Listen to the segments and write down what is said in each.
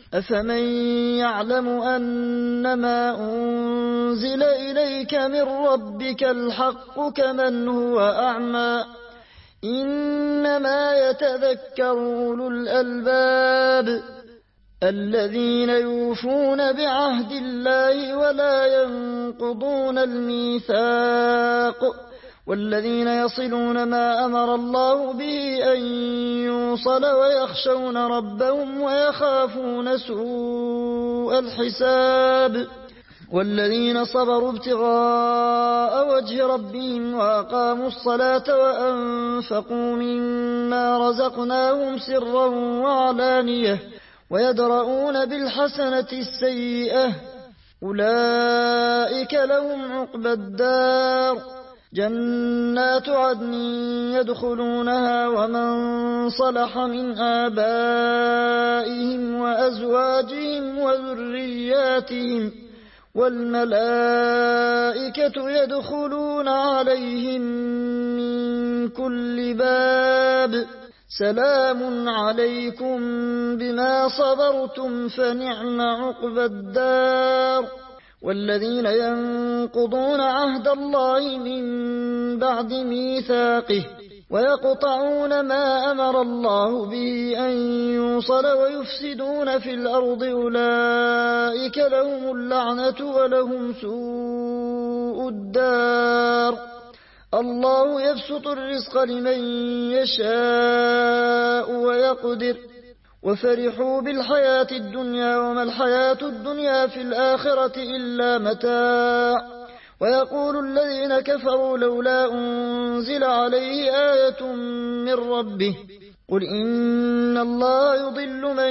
أفمن يعلم أنما أنزل إليك من ربك الحق كمن هو أعمى إنما يتذكر أولو الألباب الذين يوفون بعهد الله ولا ينقضون الميثاق والذين يصلون ما أمر الله به أن يوصل ويخشون ربهم ويخافون سوء الحساب والذين صبروا ابتغاء وجه ربهم وأقاموا الصلاة وأنفقوا مما رزقناهم سرا وعلانية ويدرؤون بالحسنة السيئة أولئك لهم عقبى الدار جنات عدن يدخلونها ومن صلح من آبائهم وأزواجهم وذرياتهم والملائكة يدخلون عليهم من كل باب سلام عليكم بما صبرتم فنعم عقبى الدار والذين ينقضون عهد الله من بعد ميثاقه ويقطعون ما أمر الله به أن يوصل ويفسدون في الأرض أولئك لهم اللعنة ولهم سوء الدار الله يبسط الرزق لمن يشاء ويقدر وفرحوا بالحياة الدنيا وما الحياة الدنيا في الآخرة إلا متاع ويقول الذين كفروا لولا أنزل عليه آية من ربه قل إن الله يضل من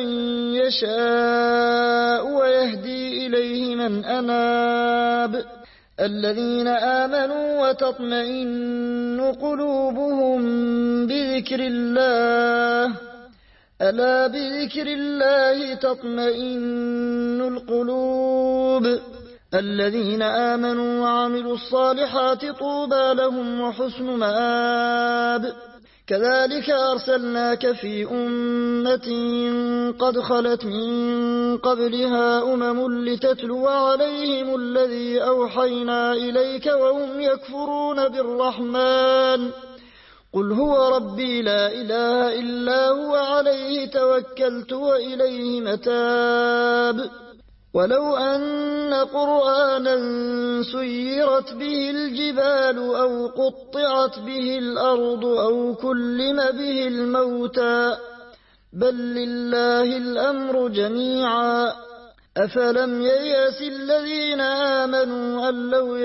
يشاء ويهدي إليه من أناب الذين آمنوا وتطمئن قلوبهم بذكر الله ألا بذكر الله تطمئن القلوب الذين آمنوا وعملوا الصالحات طوبى لهم وحسن مآب كذلك أرسلناك في أمة قد خلت من قبلها لتتلو عليهم الذي أوحينا إليك وهم يكفرون بالرحمن قل هو ربي لا إله إلا هو عليه توكلت وإليه متاب ولو أن قرآنا سيرت به الجبال أو قطعت به الأرض أو كلم به الموتى بل لله الأمر جميعا أفلم ييأس الذين آمنوا أن لو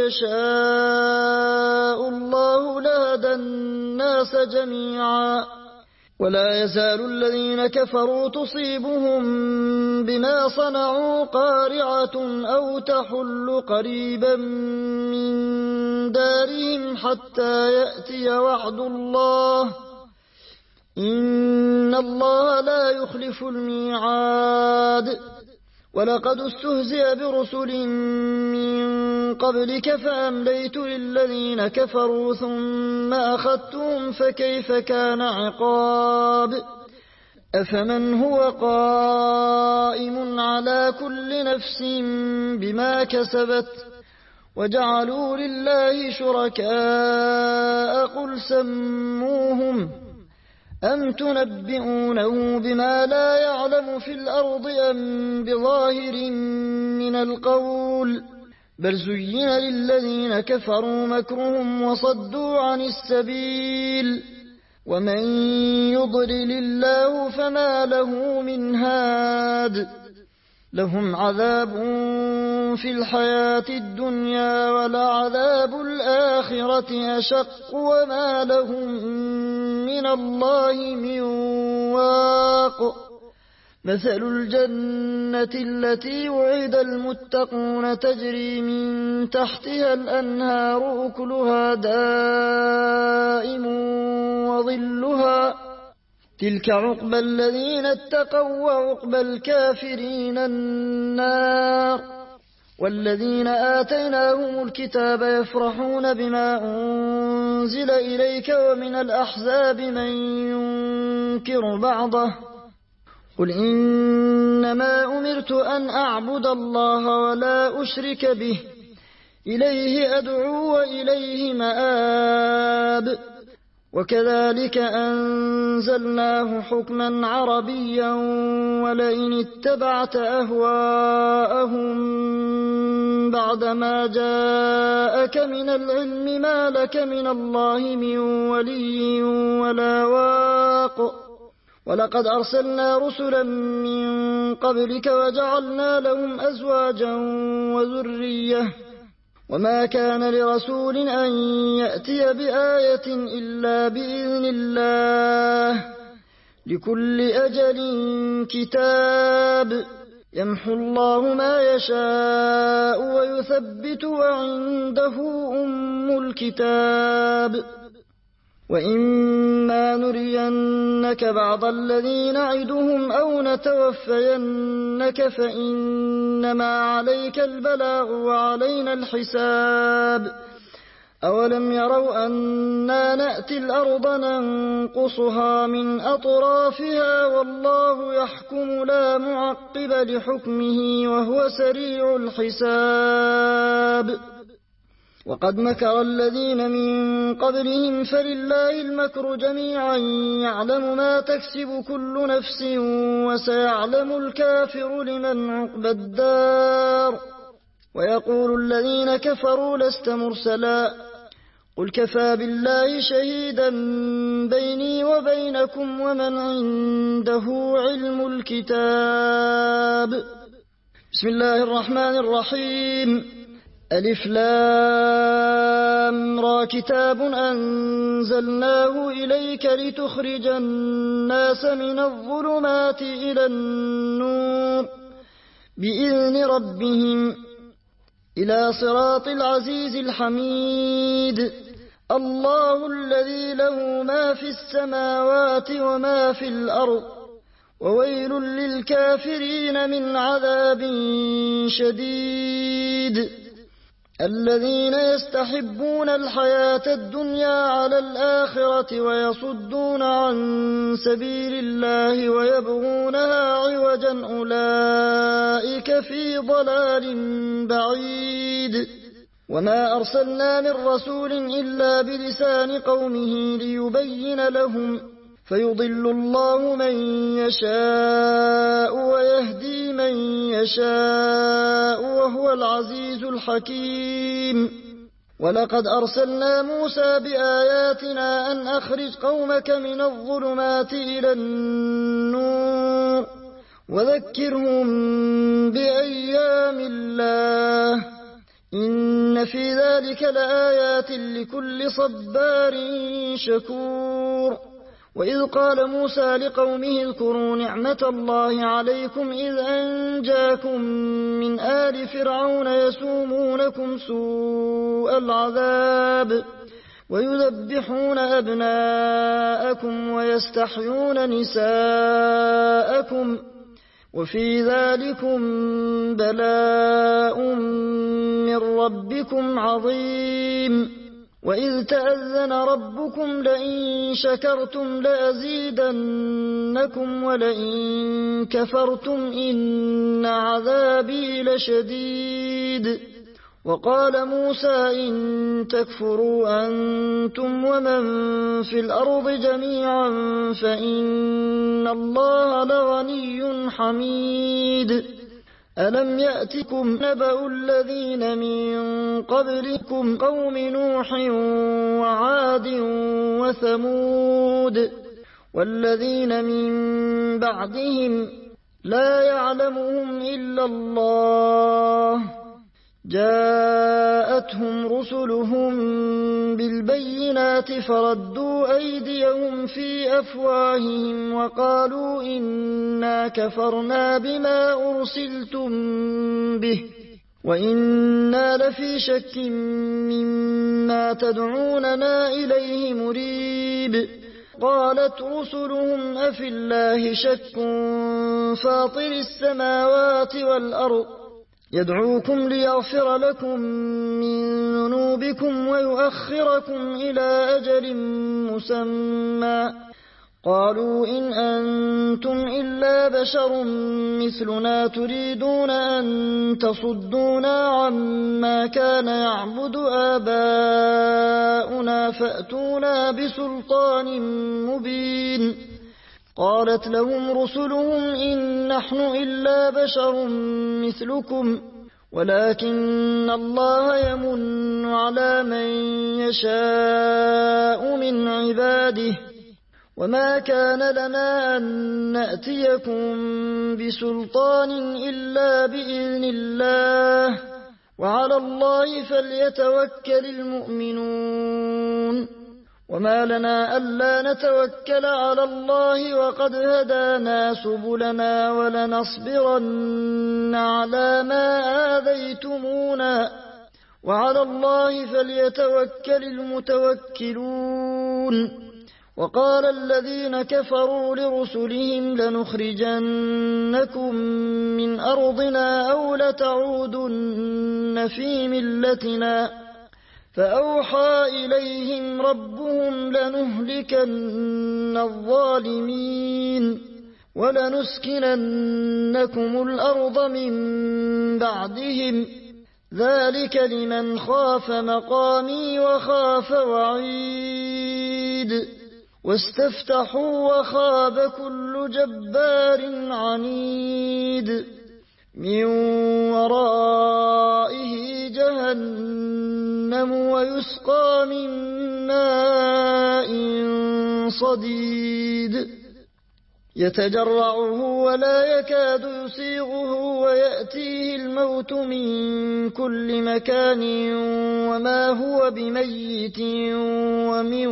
يشاء الله لهدى الناس جميعا ولا يزال الذين كفروا تصيبهم بما صنعوا قارعة أو تحل قريبا من دارهم حتى يأتي وعد الله إن الله لا يخلف الميعاد ولقد استهزئ برسل من قبلك فأمليت للذين كفروا ثم أخذتهم فكيف كان عقاب أفمن هو قائم على كل نفس بما كسبت وجعلوا لله شركاء قل سموهم أم تنبئونه بما لا يعلم في الأرض أم بظاهر من القول بل زين للذين كفروا مكرهم وصدوا عن السبيل ومن يضلل الله فما له من هاد لهم عذاب في الحياة الدنيا ولعذاب الآخرة أشق وما لهم من الله من واق مثل الجنة التي وعد المتقون تجري من تحتها الأنهار أكلها دائم وظلها تلك عقبى الذين اتقوا وعقبى الكافرين النار والذين آتيناهم الكتاب يفرحون بما أنزل إليك ومن الأحزاب من ينكر بعضه قل إنما أمرت أن أعبد الله ولا أشرك به إليه أدعو وإليه مآب وكذلك أنزلناه حكما عربيا ولئن اتبعت أهواءهم بعدما جاءك من العلم ما لك من الله من ولي ولا واق ولقد أرسلنا رسلا من قبلك وجعلنا لهم أزواجا وذرية وما كان لرسول أن يأتي بآية إلا بإذن الله لكل أجل كتاب يمحو الله ما يشاء ويثبت وعنده أم الكتاب وإما نرينك بعض الذي نعدهم أو نتوفينك فإنما عليك البلاغ وعلينا الحساب أولم يروا أنا نأتي الأرض ننقصها من أطرافها والله يحكم لا معقب لحكمه وهو سريع الحساب وقد مكر الذين من قبلهم فلله المكر جميعا يعلم ما تكسب كل نفس وسيعلم الكافر لمن عقبى الدار ويقول الذين كفروا لست مرسلا قل كفى بالله شهيدا بيني وبينكم ومن عنده علم الكتاب بسم الله الرحمن الرحيم ألف لام را كتاب أنزلناه إليك لتخرج الناس من الظلمات إلى النور بإذن ربهم إلى صراط العزيز الحميد الله الذي له ما في السماوات وما في الأرض وويل للكافرين من عذاب شديد الذين يستحبون الحياة الدنيا على الآخرة ويصدون عن سبيل الله ويبغونها عوجا أولئك في ضلال بعيد وما أرسلنا من رسول إلا بلسان قومه ليبين لهم فيضل الله من يشاء ويهدي من يشاء وهو العزيز الحكيم ولقد أرسلنا موسى بآياتنا أن أخرج قومك من الظلمات إلى النور وذكرهم بأيام الله إن في ذلك لآيات لكل صبار شكور وإذ قال موسى لقومه اذكروا نعمة الله عليكم إذ أنجاكم من آل فرعون يسومونكم سوء العذاب ويذبحون أبناءكم ويستحيون نساءكم وفي ذلكم بلاء من ربكم عظيم وإذ تأذن ربكم لئن شكرتم لأزيدنكم ولئن كفرتم إن عذابي لشديد وقال موسى إن تكفروا أنتم ومن في الأرض جميعا فإن الله لغني حميد ألم يأتكم نبأ الذين من قبلكم قوم نوح وعاد وثمود والذين من بعدهم لا يعلمهم إلا الله جاءتهم رسلهم بالبينات فردوا أيديهم في أفواههم وقالوا إنا كفرنا بما أرسلتم به وإنا لفي شك مما تدعوننا إليه مريب قالت رسلهم أفي الله شك فاطر السماوات والأرض يدعوكم ليغفر لكم من ذنوبكم ويؤخركم إلى أجل مسمى قالوا إن أنتم إلا بشر مثلنا تريدون أن تصدونا عما كان يعبد آباؤنا فأتونا بسلطان مبين. قالت لهم رسلهم إن نحن إلا بشر مثلكم ولكن الله يمن على من يشاء من عباده وما كان لنا أن نأتيكم بسلطان إلا بإذن الله وعلى الله فليتوكل المؤمنون. وما لنا ألا نتوكل على الله وقد هدانا سبلنا ولنصبرن على ما آذيتمونا وعلى الله فليتوكل المتوكلون. وقال الذين كفروا لرسلهم لنخرجنكم من أرضنا أو لتعودن في ملتنا فأوحى إليهم ربهم لنهلكن الظالمين ولنسكننكم الأرض من بعدهم ذلك لمن خاف مقامي وخاف وعيد. واستفتحوا وخاب كل جبار عنيد من ورائه جهنم ويسقى من ماء صديد يتجرعه ولا يكاد يسيغه ويأتيه الموت من كل مكان وما هو بميت ومن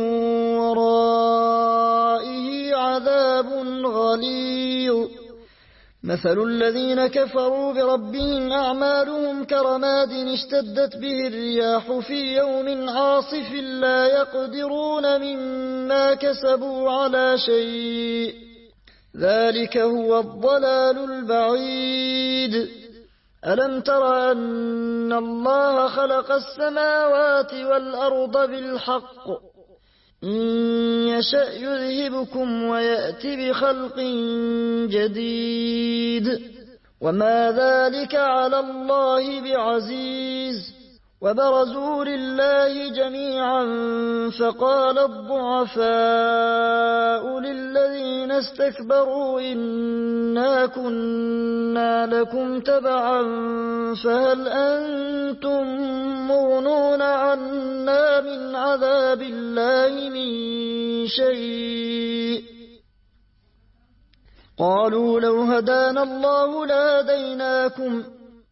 ورائه عذاب غليظ. مثل الذين كفروا بربهم أعمالهم كرماد اشتدت به الرياح في يوم عاصف لا يقدرون مما كسبوا على شيء ذلك هو الضلال البعيد. ألم تر أن الله خلق السماوات والأرض بالحق إن يشأ يذهبكم ويأت بخلق جديد وما ذلك على الله بعزيز. وبرزوا لله جميعا فقال الضعفاء للذين استكبروا إنا كنا لكم تبعا فهل أنتم مغنون عنا من عذاب الله من شيء قالوا لو هدانا الله لهديناكم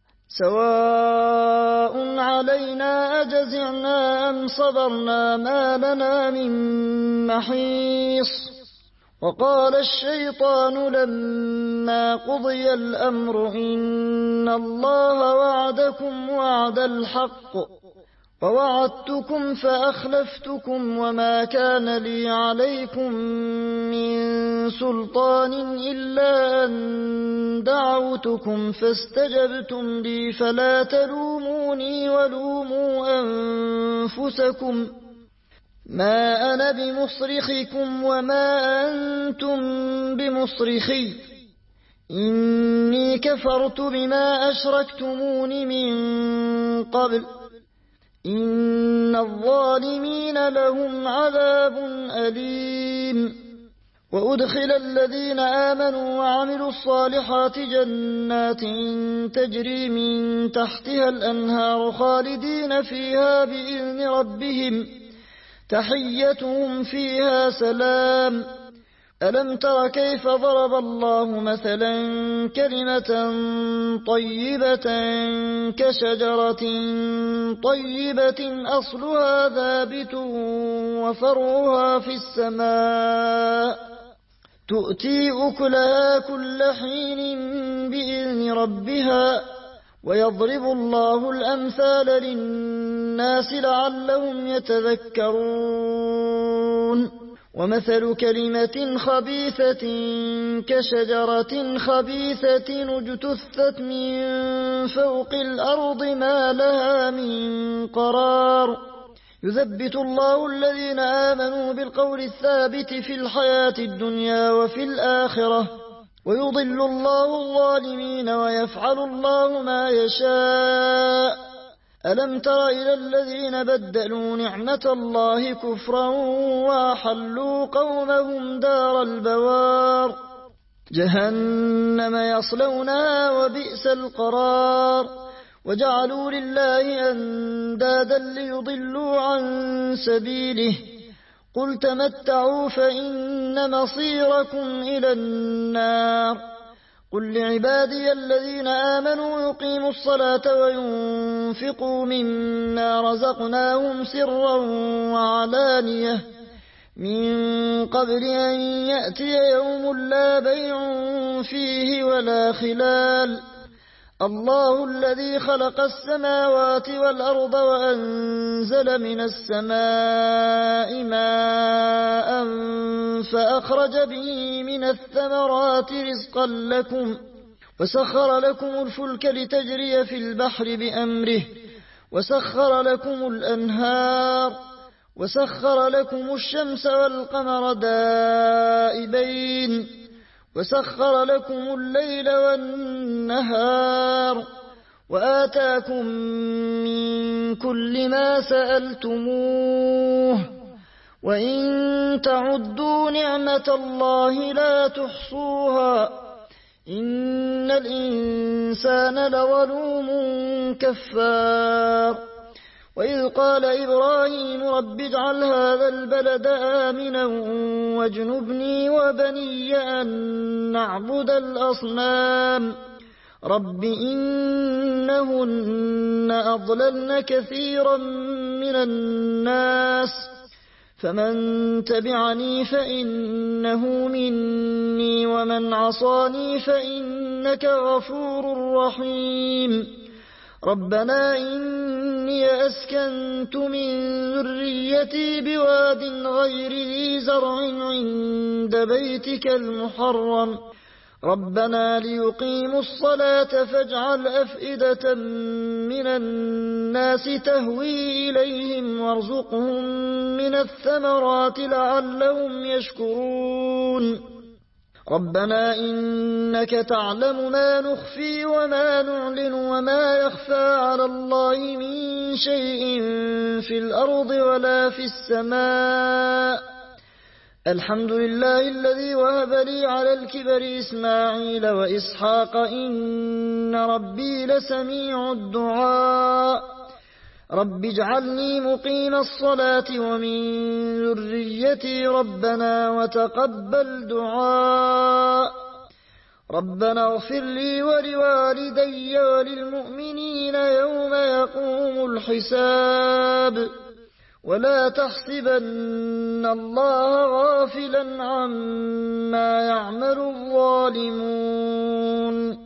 سواء علينا أجزعنا أم صبرنا ما لنا من محيص. وقال الشيطان لما قضي الأمر إن الله وعدكم وعد الحق ووعدتكم فأخلفتكم وما كان لي عليكم من سلطان إلا أن دعوتكم فاستجبتم لي فلا تلوموني ولوموا أنفسكم ما أنا بمصرخكم وما أنتم بمصرخي إني كفرت بما أشركتمون من قبل إن الظالمين لهم عذاب أليم. وأدخل الذين آمنوا وعملوا الصالحات جنات تجري من تحتها الأنهار خالدين فيها بإذن ربهم تحيتهم فيها سلام. ألم تر كيف ضرب الله مثلا كلمة طيبة كشجرة طيبة أصلها ثابت وفرعها في السماء تؤتي أكلها كل حين بإذن ربها ويضرب الله الأمثال للناس لعلهم يتذكرون. ومثل كلمة خبيثة كشجرة خبيثة اجتثت من فوق الأرض ما لها من قرار يثبت الله الذين آمنوا بالقول الثابت في الحياة الدنيا وفي الآخرة ويضل الله الظالمين ويفعل الله ما يشاء. ألم تر إلى الذين بدلوا نعمة الله كفرا وأحلوا قومهم دار البوار جهنم يصلونها وبئس القرار وجعلوا لله أندادا ليضلوا عن سبيله قل تمتعوا فإن مصيركم إلى النار قل لعبادي الذين آمنوا يقيموا الصلاة وينفقوا مما رزقناهم سرا وعلانية من قبل أن يأتي يوم لا بيع فيه ولا خلال الله الذي خلق السماوات والأرض وأنزل من السماء ماء فأخرج به من الثمرات رزقا لكم وسخر لكم الفلك لتجري في البحر بأمره وسخر لكم الأنهار وسخر لكم الشمس والقمر دائبين وسخر لكم الليل والنهار وآتاكم من كل ما سألتموه وإن تعدوا نعمة الله لا تحصوها إن الإنسان لظلوم كفار وإذ قال إبراهيم رب اجعل هذا البلد آمنا واجنبني وبني أن نعبد الأصنام رب إنهن أضللن كثيرا من الناس فمن تبعني فإنه مني ومن عصاني فإنك غفور رحيم ربنا إني أسكنت من ذريتي بواد غير ذي زرع عند بيتك المحرم ربنا ليقيموا الصلاة فاجعل أفئدة من الناس تهوي إليهم وارزقهم من الثمرات لعلهم يشكرون ربنا إنك تعلم ما نخفي وما نعلن وما يخفى على الله من شيء في الأرض ولا في السماء الحمد لله الذي وهب لي على الكبر إسماعيل وإسحاق إن ربي لسميع الدعاء رب اجعلني مقيم الصلاة ومن ذريتي ربنا وتقبل دعاء ربنا اغفر لي ولوالدي وللمؤمنين يوم يقوم الحساب ولا تحسبن الله غافلا عما يعمل الظالمون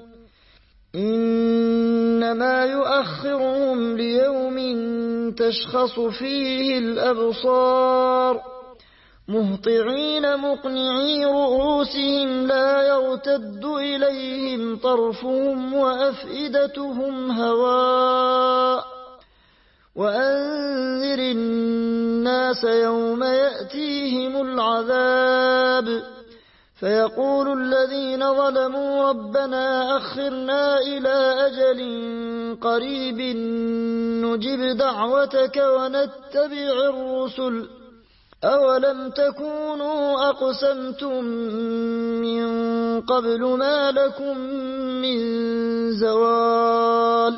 إنما يؤخرهم ليوم تشخص فيه الأبصار مهطعين مقنعي رؤوسهم لا يرتد إليهم طرفهم وأفئدتهم هواء وأنذر الناس يوم يأتيهم العذاب فيقول الذين ظلموا ربنا أخرنا إلى أجل قريب نجب دعوتك ونتبع الرسل أولم تكونوا أقسمتم من قبل ما لكم من زوال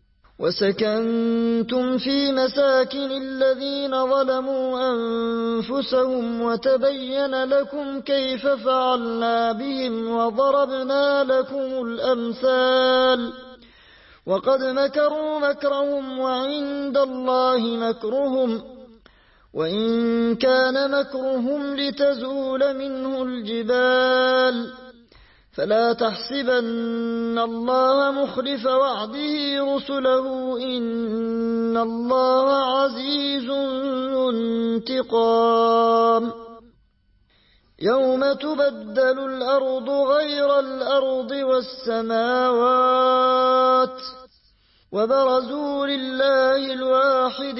وسكنتم في مساكن الذين ظلموا أنفسهم وتبين لكم كيف فعلنا بهم وضربنا لكم الأمثال وقد مكروا مكرهم وعند الله مكرهم وإن كان مكرهم لتزول منه الجبال فلا تحسبن الله مخلف وعده رسله إن الله عزيز ذو انتقام يوم تبدل الأرض غير الأرض والسماوات وبرزوا لله الواحد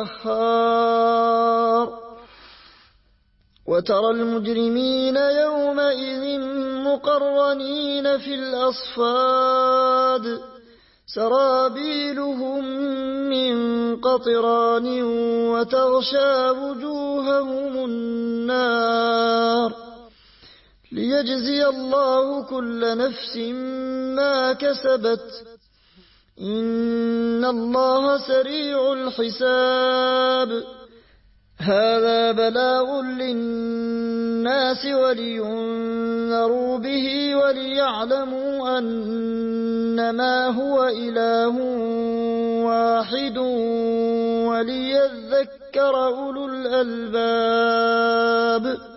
القهار وترى المجرمين يومئذ مقرنين في الأصفاد سرابيلهم من قطران وتغشى وجوههم النار ليجزي الله كل نفس ما كسبت إن الله سريع الحساب هذا بلاغ للناس ولينذروا به وليعلموا أنما هو إله واحد وليذكر أولو الألباب